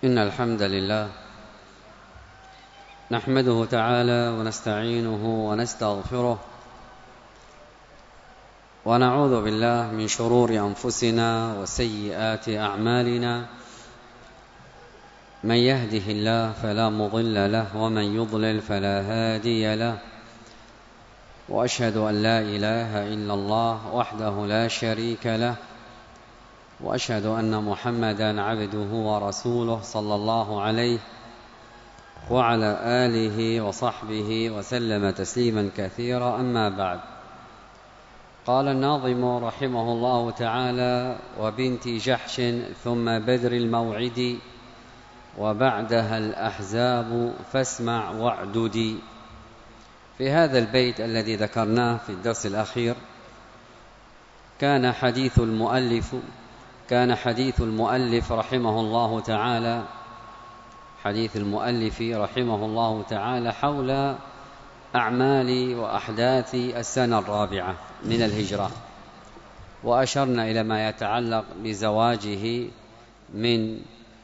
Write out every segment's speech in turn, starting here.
إن الحمد لله نحمده تعالى ونستعينه ونستغفره ونعوذ بالله من شرور أنفسنا وسيئات أعمالنا. من يهده الله فلا مضل له ومن يضلل فلا هادي له، وأشهد أن لا إله إلا الله وحده لا شريك له، وأشهد أن محمدًا عبده ورسوله صلى الله عليه وعلى آله وصحبه وسلم تسليمًا كثيرا. أما بعد، قال الناظم رحمه الله تعالى: وبنت جحش ثم بدر الموعد وبعدها الأحزاب فاسمع واعدد. في هذا البيت الذي ذكرناه في الدرس الأخير كان حديث المؤلف رحمه الله تعالى حول أعمال وأحداث السنة الرابعة من الهجرة، وأشرنا إلى ما يتعلق بزواجه من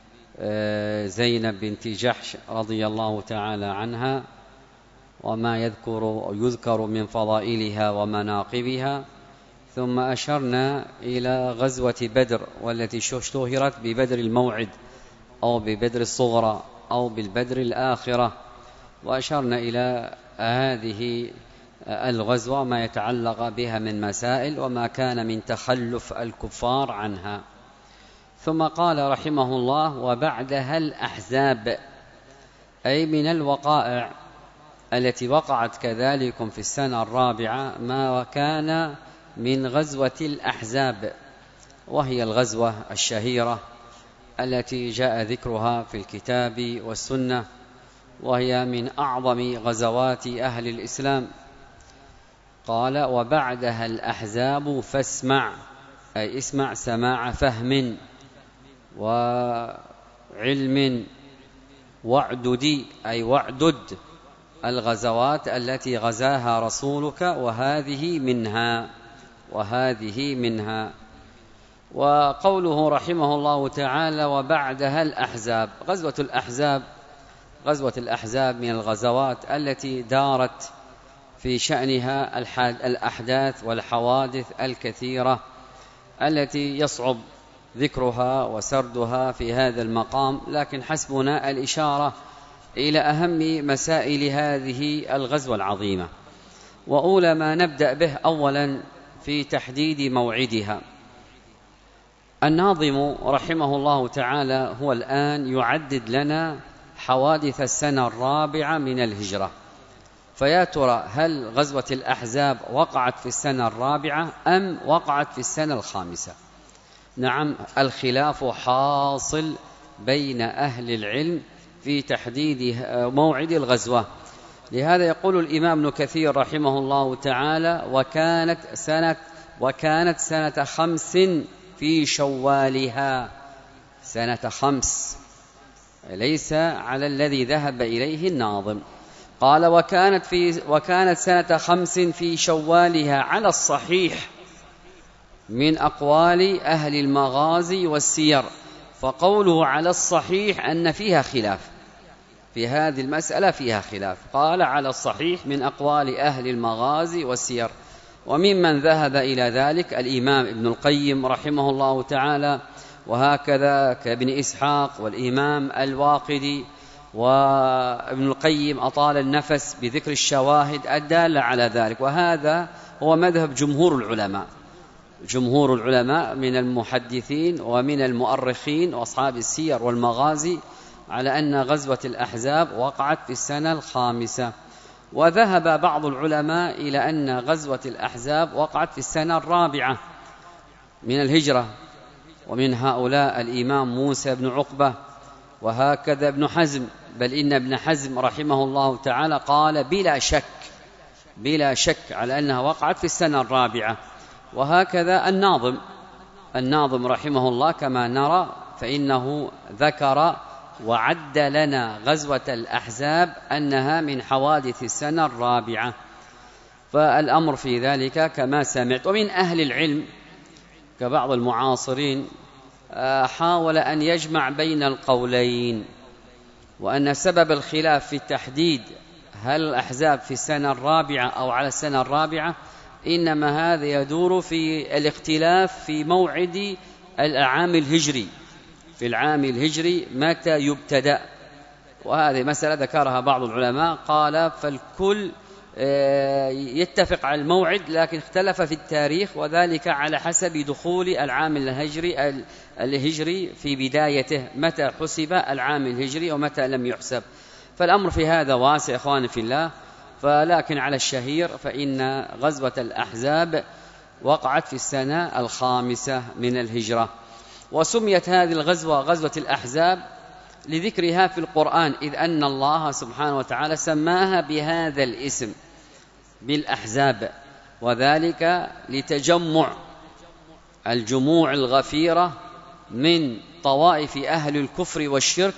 زينب بنت جحش رضي الله تعالى عنها، وما يذكر من فضائلها ومناقبها. ثم أشرنا إلى غزوة بدر، والتي اشتهرت ببدر الموعد أو ببدر الصغرى أو بالبدر الآخرة، وأشرنا إلى هذه الغزوة ما يتعلق بها من مسائل وما كان من تخلف الكفار عنها. ثم قال رحمه الله: وبعدها الأحزاب، أي من الوقائع التي وقعت كذلك في السنة الرابعة ما كان من غزوة الأحزاب، وهي الغزوة الشهيرة التي جاء ذكرها في الكتاب والسنة، وهي من أعظم غزوات أهل الإسلام. قال: وبعدها الأحزاب فاسمع، أي اسمع سماع فهم وعلم، واعدد، أي واعدد الغزوات التي غزاها رسولك، وهذه منها. وقوله رحمه الله تعالى: وبعدها الأحزاب، غزوة الأحزاب من الغزوات التي دارت في شأنها الأحداث والحوادث الكثيرة التي يصعب ذكرها وسردها في هذا المقام، لكن حسبنا الإشارة إلى أهم مسائل هذه الغزوة العظيمة. وأولى ما نبدأ به أولا في تحديد موعدها. الناظم رحمه الله تعالى هو الآن يعدد لنا حوادث السنة الرابعة من الهجرة، فيا ترى هل غزوة الأحزاب وقعت في السنة الرابعة أم وقعت في السنة الخامسة؟ نعم، الخلاف حاصل بين أهل العلم في تحديد موعد الغزوة. لهذا يقول الإمام ابن كثير رحمه الله تعالى: وكانت سنة 5 في شوالها. سنة 5 ليس على الذي ذهب إليه الناظم. قال: وكانت سنة 5 في شوالها على الصحيح من أقوال أهل المغازي والسير. فقوله على الصحيح أن فيها خلاف في هذه المسألة، فيها خلاف. قال: على الصحيح من أقوال أهل المغازي والسير. وممن ذهب إلى ذلك الإمام ابن القيم رحمه الله تعالى، وهكذا كابن إسحاق والإمام الواقدي. وابن القيم أطال النفس بذكر الشواهد الدالة على ذلك، وهذا هو مذهب جمهور العلماء من المحدثين ومن المؤرخين وأصحاب السير والمغازي على أن غزوة الأحزاب وقعت في السنة الخامسة. وذهب بعض العلماء إلى أن غزوة الأحزاب وقعت في السنة الرابعة من الهجرة، ومن هؤلاء الإمام موسى بن عقبة، وهكذا ابن حزم، بل إن ابن حزم رحمه الله تعالى قال بلا شك على أنها وقعت في السنة الرابعة. وهكذا الناظم رحمه الله كما نرى، فإنه ذكر وعد لنا غزوة الأحزاب أنها من حوادث السنة الرابعة، فالأمر في ذلك كما سمعت. ومن أهل العلم كبعض المعاصرين حاول أن يجمع بين القولين، وأن سبب الخلاف في التحديد هل الأحزاب في السنة الرابعة أو على السنة الرابعة إنما هذا يدور في الاختلاف في موعد العام الهجري، في العام الهجري متى يبتدأ. وهذه مسألة ذكرها بعض العلماء، قال فالكل يتفق على الموعد لكن اختلف في التاريخ، وذلك على حسب دخول العام الهجري في بدايته، متى حسب العام الهجري ومتى لم يحسب. فالأمر في هذا واسع إخواني في الله، فلكن على الشهير فإن غزوة الأحزاب وقعت في السنة الخامسة من الهجرة. وسميت هذه الغزوة غزوة الأحزاب لذكرها في القرآن، إذ أن الله سبحانه وتعالى سماها بهذا الاسم بالأحزاب، وذلك لتجمع الجموع الغفيرة من طوائف أهل الكفر والشرك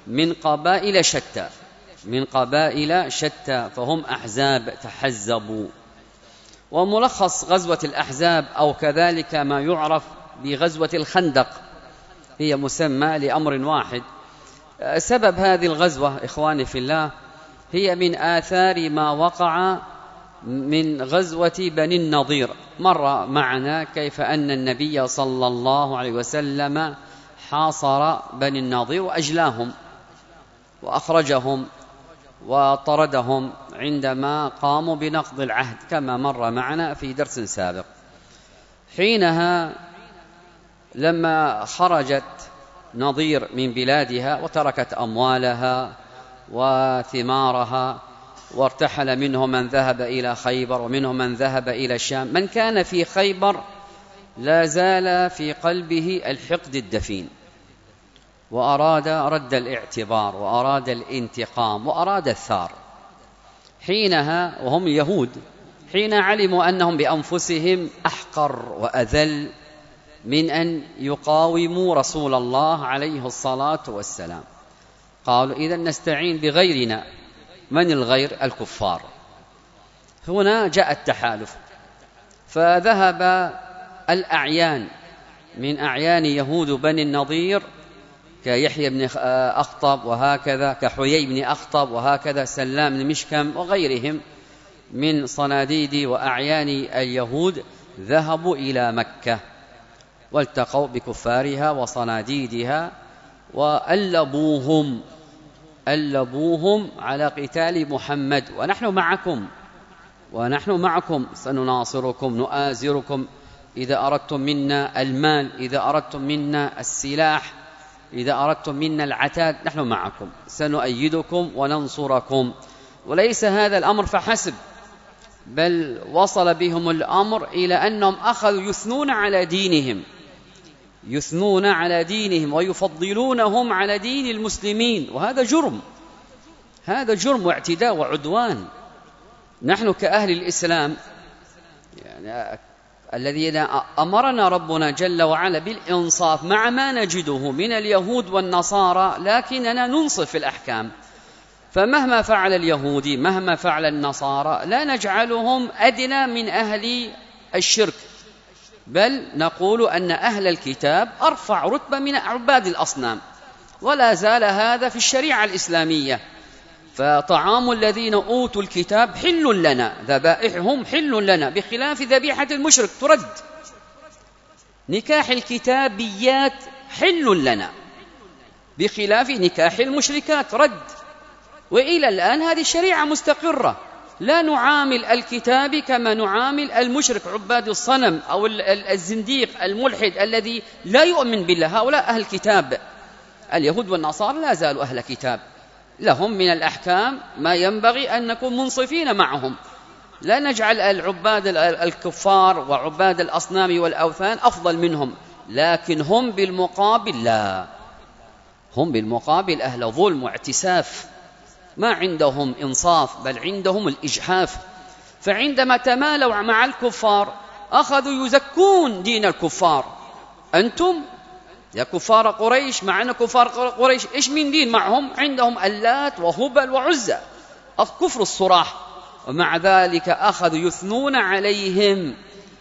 من قبائل شتى، فهم أحزاب تحزبوا. وملخص غزوة الأحزاب أو كذلك ما يعرف بغزوة الخندق هي مسمى لأمر واحد. سبب هذه الغزوة إخواني في الله هي من آثار ما وقع من غزوة بني النضير. مر معنا كيف أن النبي صلى الله عليه وسلم حاصر بني النضير وأجلاهم وأخرجهم وطردهم عندما قاموا بنقض العهد، كما مر معنا في درس سابق. حينها لما خرجت نضير من بلادها وتركت أموالها وثمارها، وارتحل منهم من ذهب إلى خيبر ومنهم من ذهب إلى الشام، من كان في خيبر لا زال في قلبه الحقد الدفين، وأراد رد الاعتبار وأراد الانتقام وأراد الثار. حينها وهم يهود، حين علموا أنهم بأنفسهم أحقر وأذل من أن يقاوموا رسول الله عليه الصلاة والسلام، قالوا إذن نستعين بغيرنا. من الغير؟ الكفار. هنا جاء التحالف، فذهب الأعيان من أعيان يهود بني النضير كيحيى بن أخطب وهكذا، كحيي بن أخطب وهكذا، سلام بن مشكم وغيرهم من صناديد وأعيان اليهود، ذهبوا إلى مكة والتقوا بكفارها وصناديدها وألبوهم على قتال محمد، ونحن معكم سنناصركم نؤازركم، إذا أردتم منا المال، إذا أردتم منا السلاح، إذا أردتم منا العتاد، نحن معكم سنؤيدكم وننصركم. وليس هذا الأمر فحسب، بل وصل بهم الأمر إلى أنهم أخذوا يثنون على دينهم ويفضلونهم على دين المسلمين، وهذا جرم واعتداء وعدوان. نحن كأهل الإسلام يعني الذين أمرنا ربنا جل وعلا بالإنصاف مع ما نجده من اليهود والنصارى، لكننا ننصف في الأحكام. فمهما فعل اليهودي مهما فعل النصارى لا نجعلهم أدنى من أهل الشرك، بل نقول أن أهل الكتاب أرفع رتبة من عباد الأصنام، ولا زال هذا في الشريعة الإسلامية. فطعام الذين أوتوا الكتاب حل لنا، ذبائحهم حل لنا، بخلاف ذبيحة المشرك ترد. نكاح الكتابيات حل لنا، بخلاف نكاح المشركات رد. وإلى الآن هذه الشريعة مستقرة، لا نعامل الكتاب كما نعامل المشرك عباد الصنم أو الزنديق الملحد الذي لا يؤمن بالله. هؤلاء أهل كتاب، اليهود والنصارى لا زالوا أهل كتاب، لهم من الأحكام ما ينبغي أن نكون منصفين معهم، لا نجعل العباد الكفار وعباد الأصنام والأوثان أفضل منهم، لكن هم بالمقابل لا، هم بالمقابل أهل ظلم واعتساف، ما عندهم إنصاف بل عندهم الإجحاف. فعندما تمالوا مع الكفار أخذوا يزكون دين الكفار. أنتم يا كفار قريش، مع أن كفار قريش إيش من دين معهم؟ عندهم اللات وهبل وعزى، الكفر الصراح، ومع ذلك أخذوا يثنون عليهم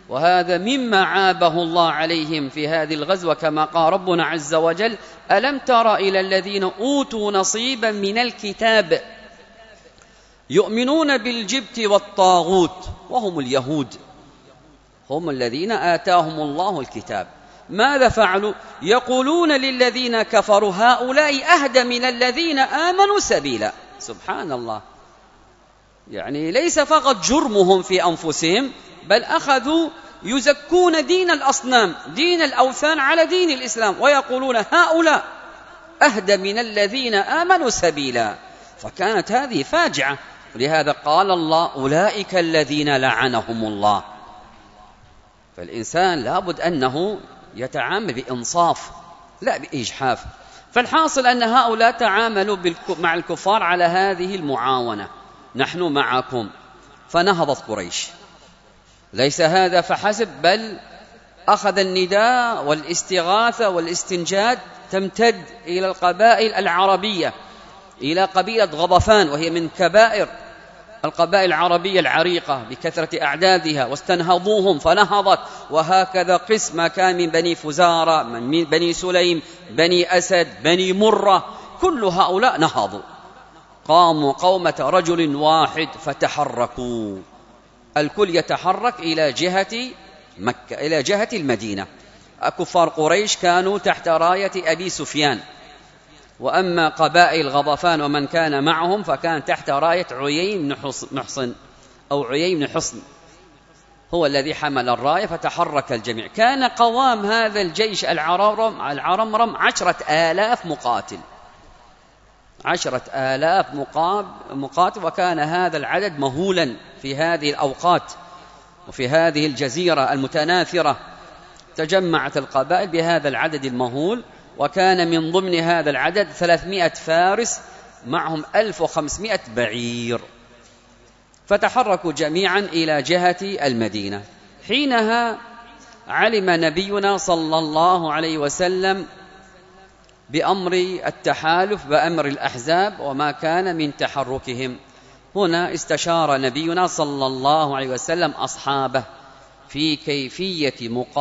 وهذا مما عابه الله عليهم في هذه الغزوة، كما قال ربنا عز وجل: ألم تر إلى الذين أوتوا نصيبا من الكتاب يؤمنون بالجبت والطاغوت وهم اليهود، هم الذين آتاهم الله الكتاب. ماذا فعلوا؟ يقولون للذين كفروا هؤلاء أهدى من الذين آمنوا سبيلا. سبحان الله، يعني ليس فقط جرمهم في أنفسهم، بل أخذوا يزكون دين الأصنام، دين الأوثان على دين الإسلام، ويقولون هؤلاء أهدى من الذين آمنوا سبيلا. فكانت هذه فاجعة، ولهذا قال الله: أولئك الذين لعنهم الله. فالإنسان لابد أنه يتعامل بإنصاف لا بإجحاف. فالحاصل أن هؤلاء تعاملوا مع الكفار على هذه المعاونة: نحن معكم. فنهضت قريش. ليس هذا فحسب، بل أخذ النداء والاستغاثة والاستنجاد تمتد إلى القبائل العربية، إلى قبيلة غضفان، وهي من كبائر القبائل العربية العريقة بكثرة أعدادها، واستنهضوهم فنهضت. وهكذا قسم كان من بني فزارة، من بني سليم، بني أسد، بني مرة، كل هؤلاء نهضوا، قاموا قومة رجل واحد فتحركوا. الكل يتحرك إلى جهة مكة، إلى جهة المدينة. كفار قريش كانوا تحت راية أبي سفيان، وأما قبائل غضفان ومن كان معهم فكان تحت راية عيين بن محصن أو عيين بن حصن، هو الذي حمل الراية. فتحرك الجميع. كان قوام هذا الجيش العرمرم 10,000 مقاتل، 10,000 مقاتل. وكان هذا العدد مهولا في هذه الأوقات وفي هذه الجزيرة المتناثرة. تجمعت القبائل بهذا العدد المهول، وكان من ضمن هذا العدد 300 فارس معهم 1500 بعير. فتحركوا جميعا إلى جهة المدينة. حينها علم نبينا صلى الله عليه وسلم بأمر التحالف، بأمر الأحزاب، وما كان من تحركهم. هنا استشار نبينا صلى الله عليه وسلم أصحابه في كيفية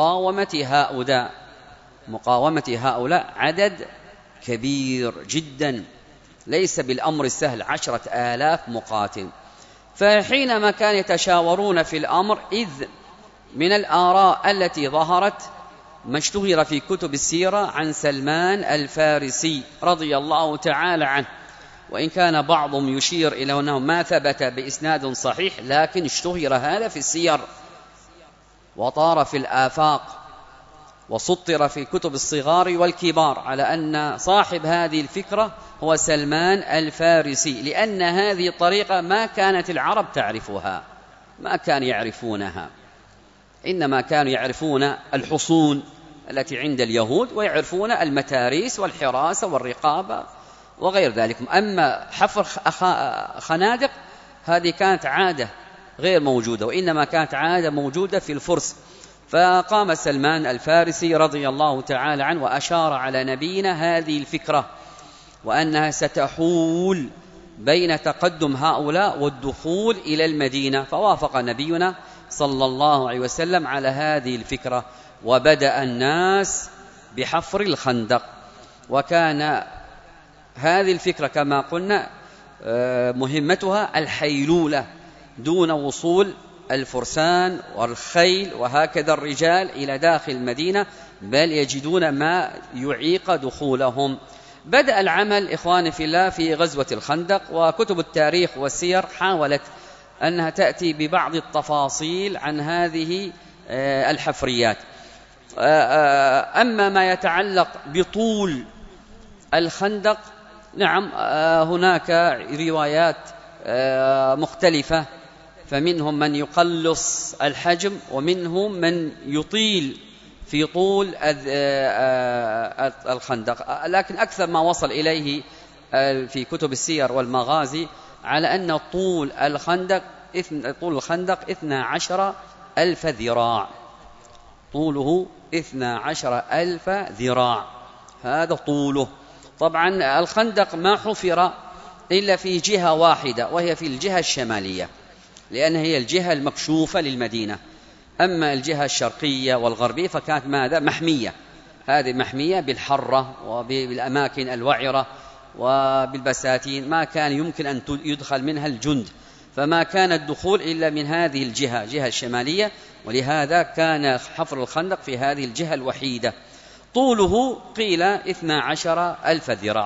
مقاومة هؤلاء عدد كبير جدا، ليس بالأمر السهل، 10,000 مقاتل. فحينما كانوا يتشاورون في الأمر، إذ من الآراء التي ظهرت ما اشتهر في كتب السيرة عن سلمان الفارسي رضي الله تعالى عنه، وإن كان بعضهم يشير إلى أنه ما ثبت بإسناد صحيح، لكن اشتهر هذا في السير وطار في الآفاق وسطر في كتب الصغار والكبار على أن صاحب هذه الفكرة هو سلمان الفارسي، لأن هذه الطريقة ما كانت العرب تعرفها، ما كانوا يعرفونها، إنما كانوا يعرفون الحصون التي عند اليهود، ويعرفون المتاريس والحراسة والرقابة وغير ذلك. أما حفر خنادق هذه كانت عادة غير موجودة، وإنما كانت عادة موجودة في الفرس. فقام سلمان الفارسي رضي الله تعالى عنه وأشار على نبينا هذه الفكرة، وأنها ستحول بين تقدم هؤلاء والدخول إلى المدينة. فوافق نبينا صلى الله عليه وسلم على هذه الفكرة، وبدأ الناس بحفر الخندق. وكان هذه الفكرة كما قلنا مهمتها الحيلولة دون وصول الفرسان والخيل وهكذا الرجال إلى داخل المدينة، بل يجدون ما يعيق دخولهم. بدأ العمل إخواني في الله في غزوة الخندق، وكتب التاريخ والسير حاولت أنها تأتي ببعض التفاصيل عن هذه الحفريات. أما ما يتعلق بطول الخندق، نعم هناك روايات مختلفة، فمنهم من يقلص الحجم، ومنهم من يطيل في طول الخندق، لكن أكثر ما وصل إليه في كتب السير والمغازي على أن طول الخندق 12,000 ذراع، طوله 12,000 ذراع، هذا طوله. طبعا الخندق ما حفر إلا في جهة واحدة، وهي في الجهة الشمالية، لأن هي الجهة المكشوفة للمدينة. أما الجهة الشرقية والغربية فكانت ماذا؟ محمية. هذه محمية بالحرة وبالأماكن الوعرة وبالبساتين، ما كان يمكن أن يدخل منها الجند، فما كان الدخول إلا من هذه الجهة، جهة الشمالية، ولهذا كان حفر الخندق في هذه الجهة الوحيدة. طوله قيل 12,000 ذراع،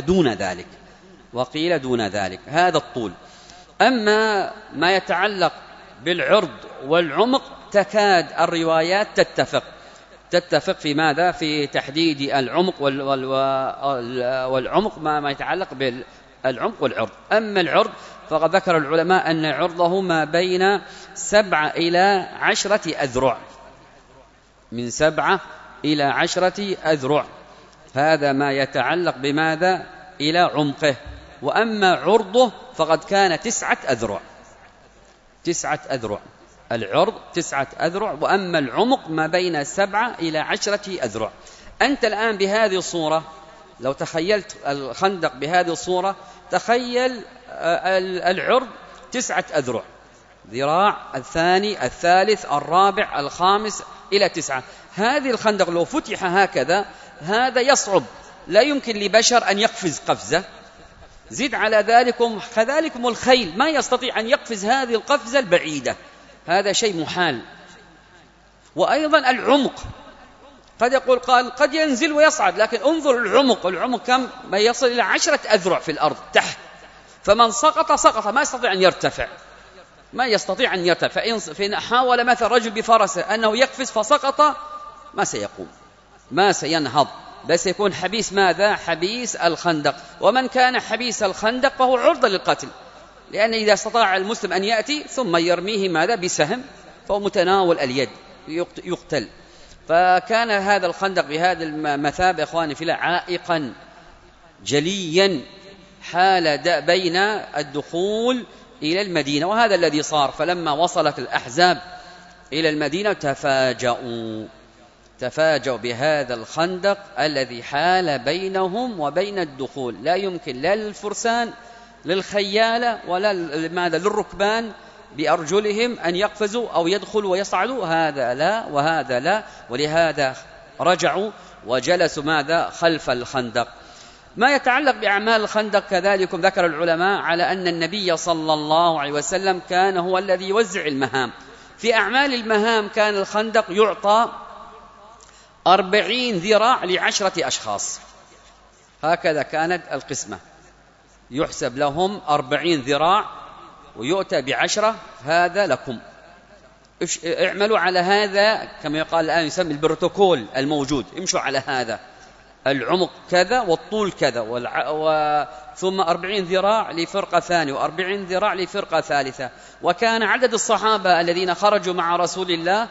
وقيل دون ذلك، هذا الطول. أما ما يتعلق بالعرض والعمق تكاد الروايات تتفق في ماذا؟ في تحديد العمق والعمق، ما يتعلق بالعمق والعرض. أما العرض فقد ذكر العلماء أن عرضه ما بين 7 إلى 10 أذرع، من 7 إلى 10 أذرع، هذا ما يتعلق بماذا؟ إلى عمقه. وأما عرضه فقد كان 9 أذرع، 9 أذرع، العرض 9 أذرع، وأما العمق ما بين 7 إلى 10 أذرع. أنت الآن بهذه الصورة لو تخيلت الخندق بهذه الصورة، تخيل العرض 9 أذرع، ذراع، الثاني، الثالث، الرابع، الخامس إلى 9. هذه الخندق لو فتح هكذا هذا يصعب، لا يمكن لبشر أن يقفز قفزة. زد على ذلكم كذلكم الخيل ما يستطيع أن يقفز هذه القفزة البعيدة، هذا شيء محال. وأيضا العمق، قد يقول قال قد ينزل ويصعد، لكن انظر العمق كم؟ ما يصل إلى 10 أذرع في الأرض تحت، فمن سقط ما يستطيع أن يرتفع، فإن حاول مثل رجل بفرسه أنه يقفز فسقط ما سيقوم، ما سينهض، بس يكون حبيس ماذا؟ حبيس الخندق. ومن كان حبيس الخندق فهو عرضة للقتل، لأن إذا استطاع المسلم أن يأتي ثم يرميه ماذا؟ بسهم، فهو متناول اليد يقتل. فكان هذا الخندق بهذا المثابة إخواني في الله عائقا جليا حال بين الدخول إلى المدينة، وهذا الذي صار. فلما وصلت الأحزاب إلى المدينة تفاجأوا بهذا الخندق الذي حال بينهم وبين الدخول، لا يمكن لا للفرسان للخيالة ولا للركبان بأرجلهم أن يقفزوا أو يدخلوا ويصعدوا، هذا لا وهذا لا، ولهذا رجعوا وجلسوا ماذا؟ خلف الخندق. ما يتعلق بأعمال الخندق كذلك ذكر العلماء على أن النبي صلى الله عليه وسلم كان هو الذي يوزع المهام. في أعمال المهام كان الخندق يعطى 40 ذراع ل10 أشخاص، هكذا كانت القسمة، يحسب لهم 40 ذراع ويؤتى ب10، هذا لكم، اعملوا على هذا كما يقال الآن يسمى البروتوكول الموجود، امشوا على هذا، العمق كذا والطول كذا، ثم 40 ذراع لفرقة ثانية و40 ذراع لفرقة ثالثة. وكان عدد الصحابة الذين خرجوا مع رسول الله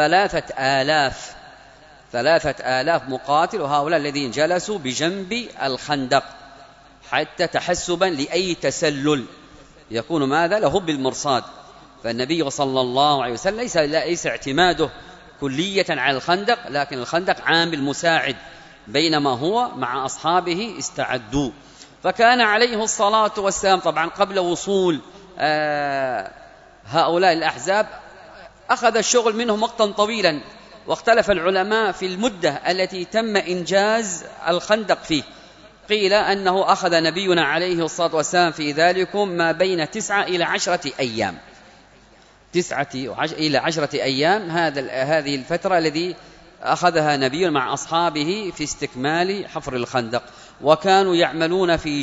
3000 مقاتل، وهؤلاء الذين جلسوا بجنب الخندق حتى تحسبا لأي تسلل يكون ماذا؟ له بالمرصاد. فالنبي صلى الله عليه وسلم ليس اعتماده كلية على الخندق، لكن الخندق عامل مساعد، بينما هو مع أصحابه استعدوا. فكان عليه الصلاة والسلام طبعا قبل وصول هؤلاء الأحزاب أخذ الشغل منهم وقتا طويلا، واختلف العلماء في المدة التي تم إنجاز الخندق فيه. قيل أنه أخذ نبينا عليه الصلاة والسلام في ذلكم ما بين 9 إلى 10 أيام، 9 إلى 10 أيام، هذه الفترة التي أخذها نبينا مع أصحابه في استكمال حفر الخندق. وكانوا يعملون في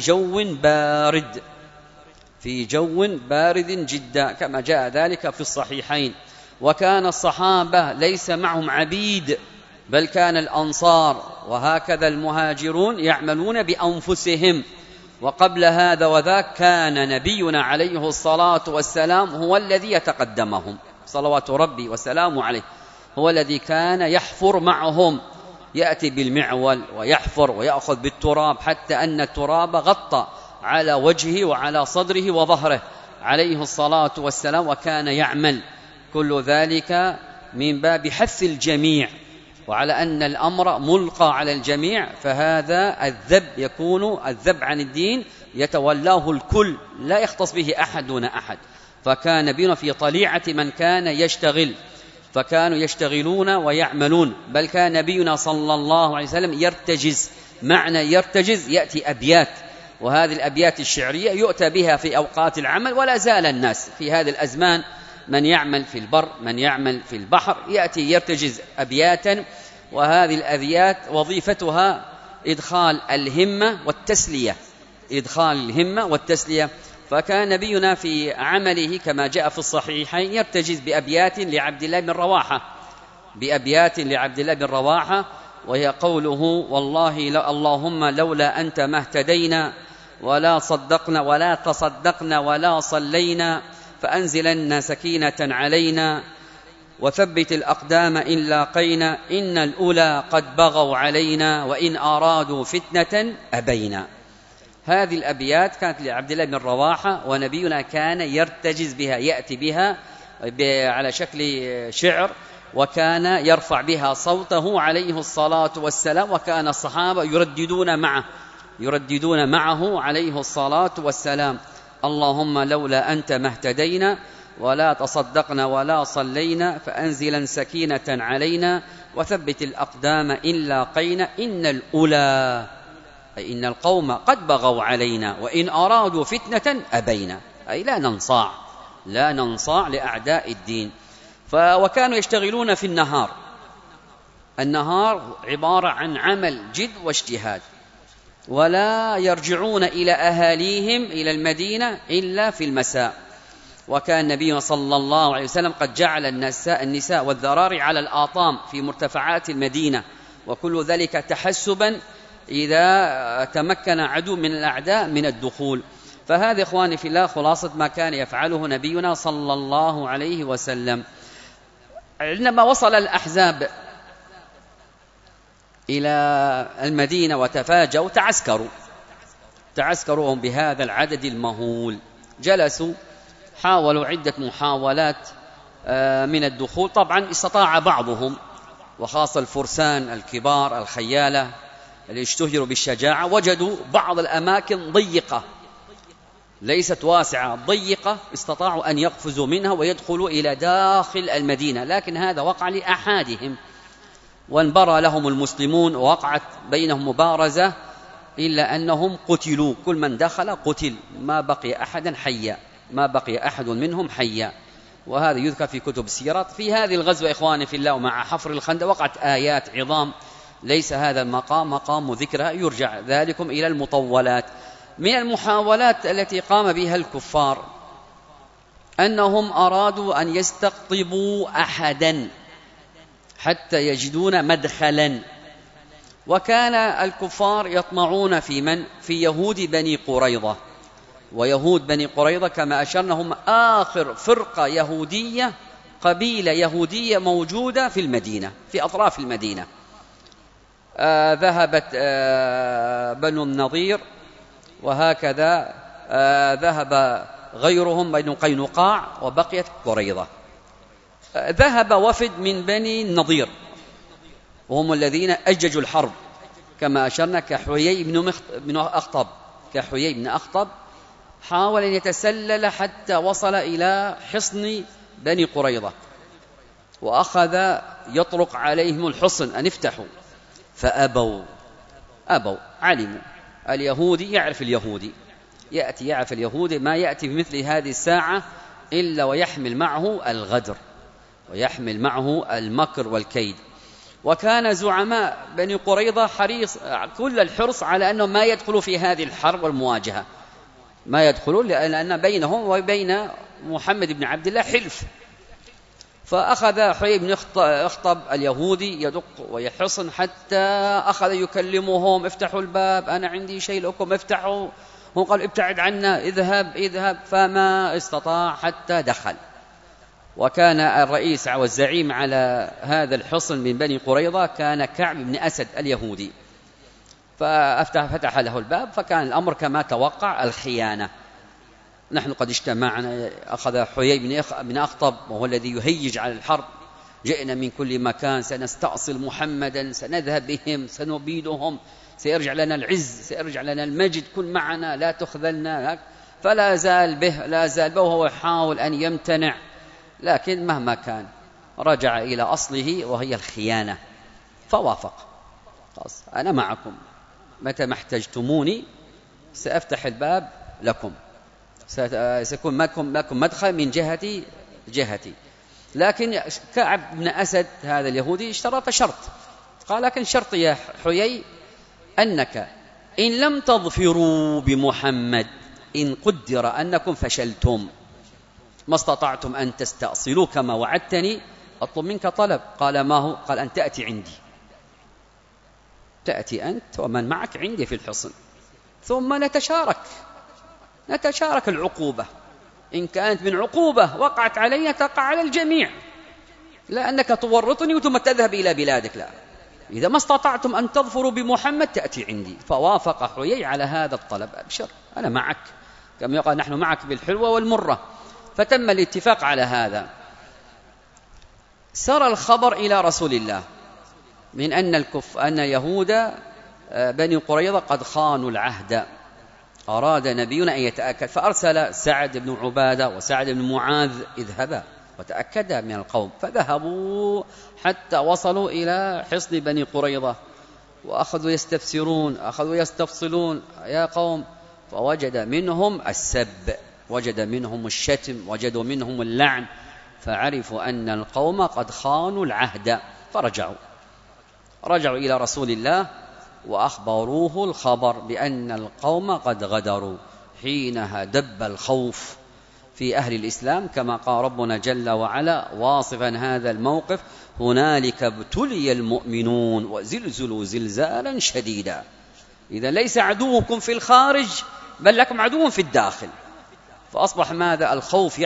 جو بارد جدا كما جاء ذلك في الصحيحين. وكان الصحابة ليس معهم عبيد، بل كان الأنصار وهكذا المهاجرون يعملون بأنفسهم. وقبل هذا وذاك كان نبينا عليه الصلاة والسلام هو الذي يتقدمهم صلوات ربي وسلامه عليه، هو الذي كان يحفر معهم، يأتي بالمعول ويحفر ويأخذ بالتراب حتى أن التراب غطى على وجهه وعلى صدره وظهره عليه الصلاة والسلام، وكان يعمل كل ذلك من باب حث الجميع، وعلى أن الأمر ملقى على الجميع، فهذا الذب يكون الذب عن الدين يتولاه الكل، لا يختص به أحد دون أحد. فكان بنا في طليعة من كان يشتغل فكانوا يشتغلون ويعملون، بل كان نبينا صلى الله عليه وسلم يرتجز. معنى يرتجز يأتي أبيات، وهذه الأبيات الشعرية يؤتى بها في أوقات العمل، ولا زال الناس في هذه الأزمان من يعمل في البر من يعمل في البحر يأتي يرتجز أبياتا، وهذه الأبيات وظيفتها إدخال الهمة والتسلية، إدخال الهمة والتسلية. فكان نبينا في عمله كما جاء في الصحيحين يرتجز بأبيات لعبد الله بن رواحة، بأبيات لعبد الله بن رواحة، وهي قوله: والله اللهم لولا أنت ما اهتدينا ولا صدقنا ولا تصدقنا ولا صلينا، فأنزلن سكينة علينا وثبت الأقدام إن لاقينا، إن الأولى قد بغوا علينا وإن أرادوا فتنة أبينا. هذه الأبيات كانت لعبد الله بن رواحة، ونبينا كان يرتجز بها، يأتي بها على شكل شعر، وكان يرفع بها صوته عليه الصلاة والسلام، وكان الصحابة يرددون معه عليه الصلاة والسلام: اللهم لولا أنت ما اهتدينا ولا تصدقنا ولا صلينا، فأنزلا سكينة علينا وثبت الأقدام إن لاقينا، إن الأولى أي إن القوم قد بغوا علينا وإن أرادوا فتنة أبينا، أي لا ننصاع لأعداء الدين. وكانوا يشتغلون في النهار عبارة عن عمل جد واجتهاد، ولا يرجعون إلى أهاليهم إلى المدينة إلا في المساء. وكان النبي صلى الله عليه وسلم قد جعل النساء والذراري على الآطام في مرتفعات المدينة، وكل ذلك تحسبا إذا تمكن عدو من الأعداء من الدخول. فهذا إخواني في الله خلاصة ما كان يفعله نبينا صلى الله عليه وسلم. عندما وصل الأحزاب إلى المدينة وتفاجأوا تعسكروا بهذا العدد المهول، جلسوا، حاولوا عدة محاولات من الدخول. طبعا استطاع بعضهم، وخاصة الفرسان الكبار الخيالة اللي اشتهروا بالشجاعة، وجدوا بعض الأماكن ضيقة ليست واسعة، ضيقة، استطاعوا أن يقفزوا منها ويدخلوا إلى داخل المدينة، لكن هذا وقع لأحدهم، وانبرى لهم المسلمون ووقعت بينهم مبارزة، إلا أنهم قتلوا، كل من دخل قتل، ما بقي أحد منهم حيا. وهذا يذكر في كتب السيرة. في هذه الغزوة إخواني في الله ومع حفر الخندق وقعت آيات عظام، ليس هذا المقام مقام ذكرها، يرجع ذلكم إلى المطولات. من المحاولات التي قام بها الكفار أنهم أرادوا أن يستقطبوا أحدا حتى يجدون مدخلا، وكان الكفار يطمعون في يهود بني قريظة. ويهود بني قريظة كما أشرنا هم آخر فرقة يهودية، قبيلة يهودية موجودة في المدينة، في أطراف المدينة. ذهبت بنو النضير، وهكذا ذهب غيرهم بنو قينقاع، وبقيت قريظة. ذهب وفد من بني النضير، وهم الذين أججوا الحرب كما أشرنا، كحيي بن أخطب حاول أن يتسلل حتى وصل إلى حصن بني قريظة، وأخذ يطرق عليهم الحصن أن افتحوا، فأبوا. علموا اليهودي يعرف اليهودي ما يأتي بمثل هذه الساعة إلا ويحمل معه الغدر ويحمل معه المكر والكيد. وكان زعماء بني قريظة كل الحرص على أنهم ما يدخلوا في هذه الحرب والمواجهة، ما يدخلون، لأن بينهم وبين محمد بن عبد الله حلف. فأخذ حيي بن أخطب اليهودي يدق ويحصن حتى أخذ يكلمهم: افتحوا الباب، أنا عندي شيء لكم، افتحوا. هم قال: ابتعد عنا، اذهب، فما استطاع حتى دخل. وكان الرئيس والزعيم على هذا الحصن من بني قريظة كان كعب بن أسد اليهودي، ففتح له الباب، فكان الأمر كما توقع، الخيانة. نحن قد اجتمعنا، أخذ حيي بن أخطب وهو الذي يهيج على الحرب: جئنا من كل مكان، سنستأصل محمدا، سنذهب بهم، سنبيدهم، سيرجع لنا العز، سيرجع لنا المجد، كن معنا لا تخذلنا. فلا زال به وهو يحاول أن يمتنع، لكن مهما كان رجع إلى أصله وهي الخيانة فوافق. خلاص أنا معكم، متى ما احتجتموني سأفتح الباب لكم، سيكون لكم مدخل من جهتي. لكن كعب بن أسد هذا اليهودي اشترط شرط، قال لكن شرط يا حيي أنك إن لم تظفروا بمحمد، إن قدر أنكم فشلتم ما استطعتم أن تستأصلوا كما وعدتني، أطلب منك طلب. قال ما هو؟ قال أن تأتي عندي، تأتي أنت ومن معك عندي في الحصن، ثم نتشارك العقوبة. إن كانت من عقوبة وقعت علي تقع على الجميع، لا أنك تورطني ثم تذهب إلى بلادك، لا، إذا ما استطعتم أن تظفروا بمحمد تأتي عندي. فوافق حيي على هذا الطلب، أبشر أنا معك، كما يقال نحن معك بالحلوة والمرة. فتم الاتفاق على هذا. سر الخبر إلى رسول الله من أن يهود بني قريظة قد خانوا العهد، أراد نبينا أن يتأكد، فأرسل سعد بن عبادة وسعد بن معاذ اذهبا وتأكدا من القوم. فذهبوا حتى وصلوا إلى حصن بني قريظة، وأخذوا يستفسرون، أخذوا يستفصلون يا قوم، فوجد منهم السب، وجد منهم الشتم، وجدوا منهم اللعن، فعرفوا أن القوم قد خانوا العهد. فرجعوا إلى رسول الله وأخبروه الخبر بأن القوم قد غدروا. حينها دب الخوف في أهل الإسلام، كما قال ربنا جل وعلا واصفا هذا الموقف: هنالك ابتلي المؤمنون وزلزلوا زلزالا شديدا. إذا ليس عدوكم في الخارج بل لكم عدو في الداخل. فأصبح ماذا؟ الخوف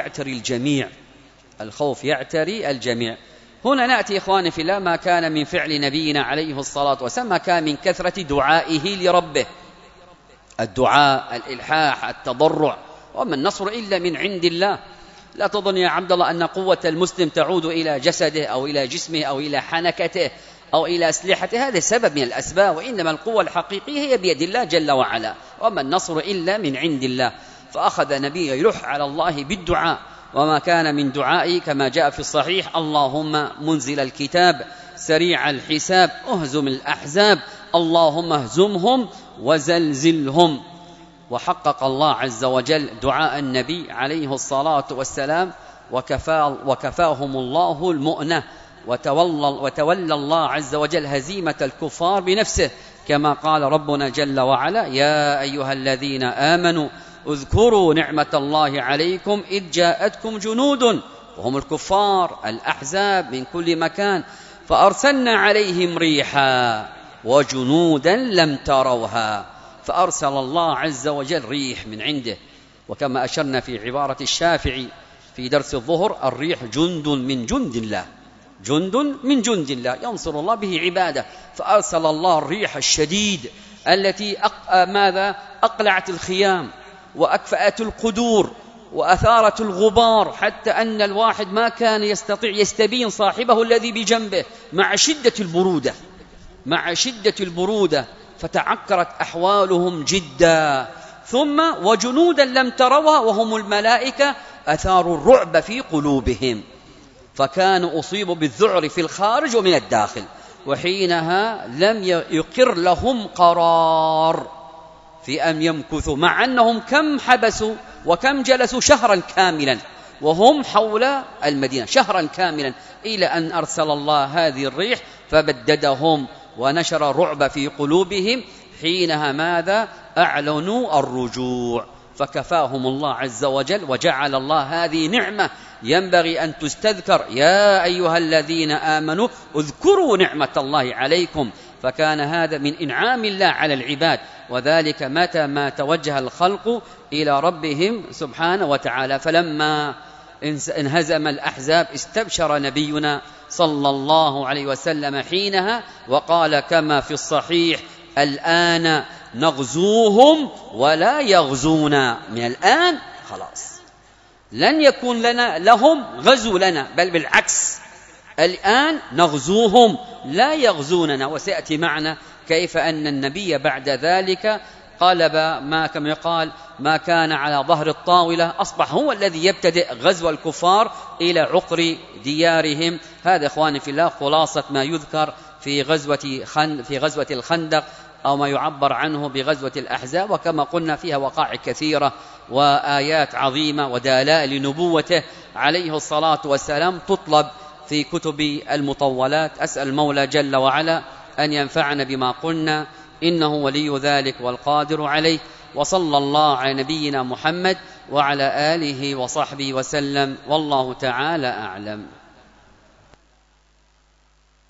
يعتري الجميع. هنا نأتي إخواني في الله ما كان من فعل نبينا عليه الصلاة والسلام، ما كان من كثرة دعائه لربه، الدعاء، الإلحاح، التضرع. وما النصر إلا من عند الله. لا تظن يا عبد الله أن قوة المسلم تعود إلى جسده أو إلى جسمه أو إلى حنكته أو إلى أسلحته، هذا سبب من الأسباب، وإنما القوة الحقيقية هي بيد الله جل وعلا. وما النصر إلا من عند الله. فأخذ نبيه يلح على الله بالدعاء، وما كان من دعائه كما جاء في الصحيح: اللهم منزل الكتاب سريع الحساب اهزم الأحزاب اللهم اهزمهم وزلزلهم. وحقق الله عز وجل دعاء النبي عليه الصلاة والسلام، وكفاهم الله المؤنة، وتولى الله عز وجل هزيمة الكفار بنفسه، كما قال ربنا جل وعلا: يا أيها الذين آمنوا اذكروا نعمة الله عليكم إذ جاءتكم جنود، وهم الكفار الأحزاب من كل مكان، فأرسلنا عليهم ريحا وجنودا لم تروها. فأرسل الله عز وجل ريح من عنده، وكما أشرنا في عبارة الشافعي في درس الظهر: الريح جند من جند الله، جند من جند الله ينصر الله به عباده. فأرسل الله الريح الشديد التي أقلعت الخيام وأكفأت القدور وأثارت الغبار، حتى أن الواحد ما كان يستطيع يستبين صاحبه الذي بجنبه مع شدة البرودة، فتعكرت أحوالهم جدا. ثم وجنودا لم تروها وهم الملائكة أثاروا الرعب في قلوبهم، فكانوا أصيبوا بالذعر في الخارج ومن الداخل. وحينها لم يقر لهم قرار في أن يمكثوا، مع أنهم كم حبسوا وكم جلسوا شهرا كاملا وهم حول المدينة، شهرا كاملا، إلى أن أرسل الله هذه الريح فبددهم ونشر الرعب في قلوبهم. حينها ماذا؟ أعلنوا الرجوع، فكفاهم الله عز وجل، وجعل الله هذه نعمة ينبغي أن تستذكر: يا أيها الذين آمنوا اذكروا نعمة الله عليكم. فكان هذا من إنعام الله على العباد، وذلك متى ما توجه الخلق إلى ربهم سبحانه وتعالى. فلما انهزم الأحزاب استبشر نبينا صلى الله عليه وسلم حينها، وقال كما في الصحيح: الآن نغزوهم ولا يغزونا. من الآن خلاص لن يكون لهم غزو لنا، بل بالعكس، الآن نغزوهم لا يغزوننا. وسيأتي معنا كيف أن النبي بعد ذلك قلب ما كما يقال ما كان على ظهر الطاولة، أصبح هو الذي يبتدئ غزو الكفار إلى عقر ديارهم. هذا إخواني في الله خلاصة ما يذكر في غزوة الخندق، أو ما يعبر عنه بغزوة الأحزاب. وكما قلنا فيها وقائع كثيرة وآيات عظيمة ودلائل نبوته عليه الصلاة والسلام تطلب في كتب المطولات. أسأل المولى جل وعلا أن ينفعنا بما قلنا، إنه ولي ذلك والقادر عليه. وصلى الله على نبينا محمد وعلى آله وصحبه وسلم، والله تعالى أعلم.